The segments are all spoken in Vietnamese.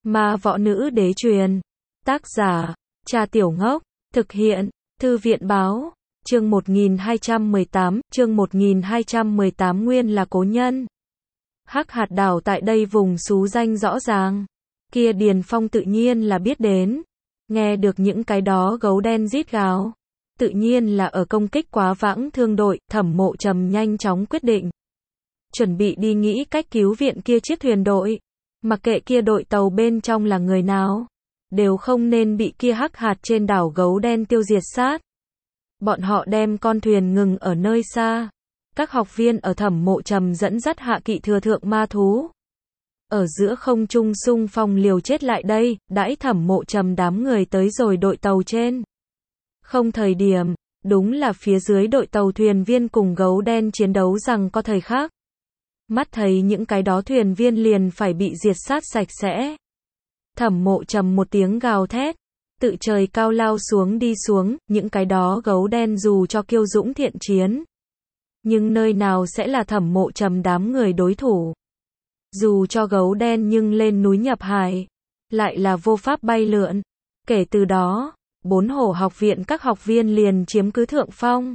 Ma võ nữ đế truyền. Tác giả, Cha Tiểu Ngốc. Thực hiện, Thư viện báo. Chương 1218 nguyên là cố nhân. Hắc hạt đảo tại đây vùng xú danh rõ ràng. Kia Điền Phong tự nhiên là biết đến. Nghe được những cái đó gấu đen rít gào. Tự nhiên là ở công kích Quá Vãng Thương đội, Thẩm Mộ Trầm nhanh chóng quyết định. Chuẩn bị đi nghĩ cách cứu viện kia chiếc thuyền đội. Mặc kệ kia đội tàu bên trong là người nào, đều không nên bị kia hắc hạt trên đảo gấu đen tiêu diệt sát. Bọn họ đem con thuyền ngừng ở nơi xa. Các học viên ở Thẩm Mộ Trầm dẫn dắt hạ kỵ thừa thượng ma thú. Ở giữa không trung xung phong liều chết lại đây, đãi Thẩm Mộ Trầm đám người tới rồi đội tàu trên. Không thời điểm, đúng là phía dưới đội tàu thuyền viên cùng gấu đen chiến đấu rằng có thời khắc. Mắt thấy những cái đó thuyền viên liền phải bị diệt sát sạch sẽ. Thẩm Mộ Trầm một tiếng gào thét, tự trời cao lao xuống đi xuống, những cái đó gấu đen dù cho kiêu dũng thiện chiến. Nhưng nơi nào sẽ là Thẩm Mộ Trầm đám người đối thủ. Dù cho gấu đen nhưng lên núi nhập hải, lại là vô pháp bay lượn. Kể từ đó, 4 hổ học viện các học viên liền chiếm cứ thượng phong.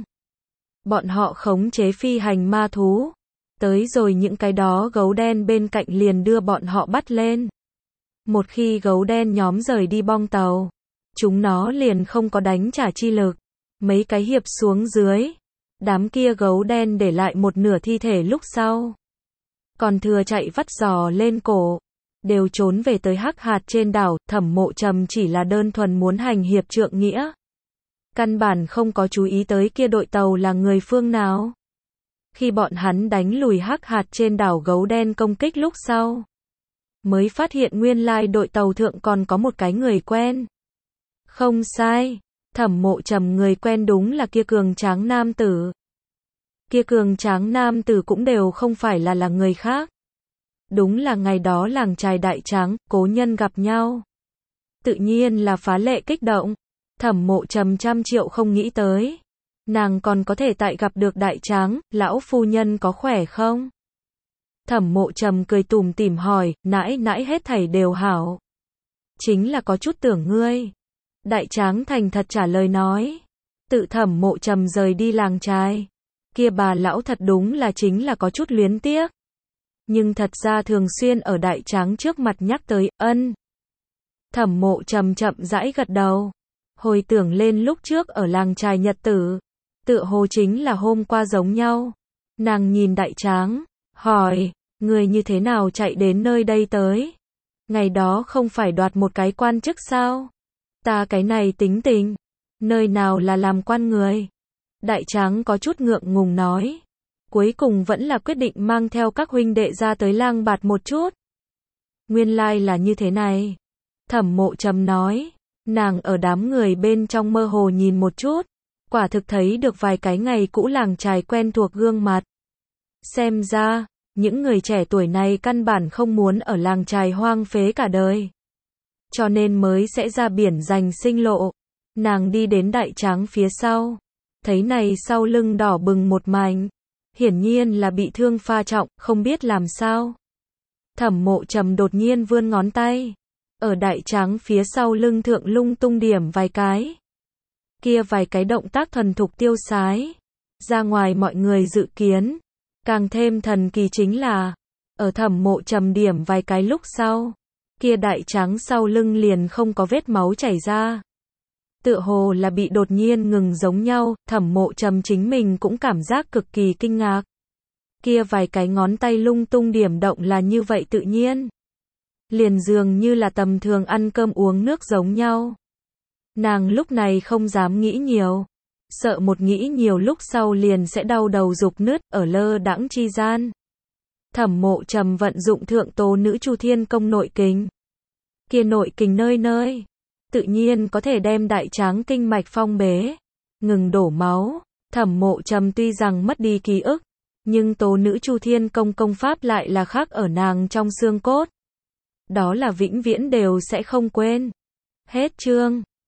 Bọn họ khống chế phi hành ma thú. Tới rồi những cái đó gấu đen bên cạnh liền đưa bọn họ bắt lên. Một khi gấu đen nhóm rời đi bong tàu, chúng nó liền không có đánh trả chi lực. Mấy cái hiệp xuống dưới, đám kia gấu đen để lại một nửa thi thể lúc sau. Còn thừa chạy vắt giò lên cổ, đều trốn về tới hắc hạt trên đảo. Thẩm Mộ Trầm chỉ là đơn thuần muốn hành hiệp trượng nghĩa. Căn bản không có chú ý tới kia đội tàu là người phương nào. Khi bọn hắn đánh lùi hắc hạt trên đảo gấu đen công kích lúc sau, mới phát hiện nguyên lai đội tàu thượng còn có một cái người quen. Không sai, Thẩm Mộ Trầm người quen đúng là kia cường tráng nam tử. Kia cường tráng nam tử cũng đều không phải là người khác. Đúng là ngày đó làng trài Đại Tráng, cố nhân gặp nhau. Tự nhiên là phá lệ kích động. Thẩm Mộ Trầm trăm triệu không nghĩ tới. Nàng còn có thể tại gặp được Đại Tráng, lão phu nhân có khỏe không? Thẩm Mộ Trầm cười tủm tỉm hỏi, nãi nãi hết thảy đều hảo. Chính là có chút tưởng ngươi. Đại Tráng thành thật trả lời nói. Tự Thẩm Mộ Trầm rời đi làng trài. Kia bà lão thật đúng là chính là có chút luyến tiếc. Nhưng thật ra thường xuyên ở Đại Tráng trước mặt nhắc tới, ân. Thẩm Mộ Trầm chậm rãi gật đầu. Hồi tưởng lên lúc trước ở làng trài nhật tử. Tựa hồ chính là hôm qua giống nhau. Nàng nhìn Đại Tráng, hỏi, người như thế nào chạy đến nơi đây tới? Ngày đó không phải đoạt một cái quan chức sao? Ta cái này tính tình, nơi nào là làm quan người? Đại Tráng có chút ngượng ngùng nói. Cuối cùng vẫn là quyết định mang theo các huynh đệ ra tới lang bạt một chút. Nguyên lai là như thế này. Thẩm Mộ Trầm nói, nàng ở đám người bên trong mơ hồ nhìn một chút. Quả thực thấy được vài cái ngày cũ làng trài quen thuộc gương mặt. Xem ra, những người trẻ tuổi này căn bản không muốn ở làng trài hoang phế cả đời. Cho nên mới sẽ ra biển giành sinh lộ. Nàng đi đến Đại Tráng phía sau. Thấy này sau lưng đỏ bừng một mảnh. Hiển nhiên là bị thương pha trọng, không biết làm sao. Thẩm Mộ Trầm đột nhiên vươn ngón tay. Ở Đại Tráng phía sau lưng thượng lung tung điểm vài cái. Kia vài cái động tác thuần thục tiêu sái. Ra ngoài mọi người dự kiến. Càng thêm thần kỳ chính là, ở Thẩm Mộ Trầm điểm vài cái lúc sau. Kia Đại Tráng sau lưng liền không có vết máu chảy ra. Tựa hồ là bị đột nhiên ngừng giống nhau. Thẩm Mộ Trầm chính mình cũng cảm giác cực kỳ kinh ngạc. Kia vài cái ngón tay lung tung điểm động là như vậy tự nhiên. Liền dường như là tầm thường ăn cơm uống nước giống nhau. Nàng lúc này không dám nghĩ nhiều. Sợ một nghĩ nhiều lúc sau liền sẽ đau đầu rục nứt ở lơ đãng chi gian. Thẩm Mộ Trầm vận dụng thượng tố nữ Chu Thiên Công nội kình. Kia nội kình nơi nơi. Tự nhiên có thể đem Đại Tráng kinh mạch phong bế. Ngừng đổ máu. Thẩm Mộ Trầm tuy rằng mất đi ký ức. Nhưng tố nữ Chu Thiên Công công pháp lại là khác ở nàng trong xương cốt. Đó là vĩnh viễn đều sẽ không quên. Hết chương.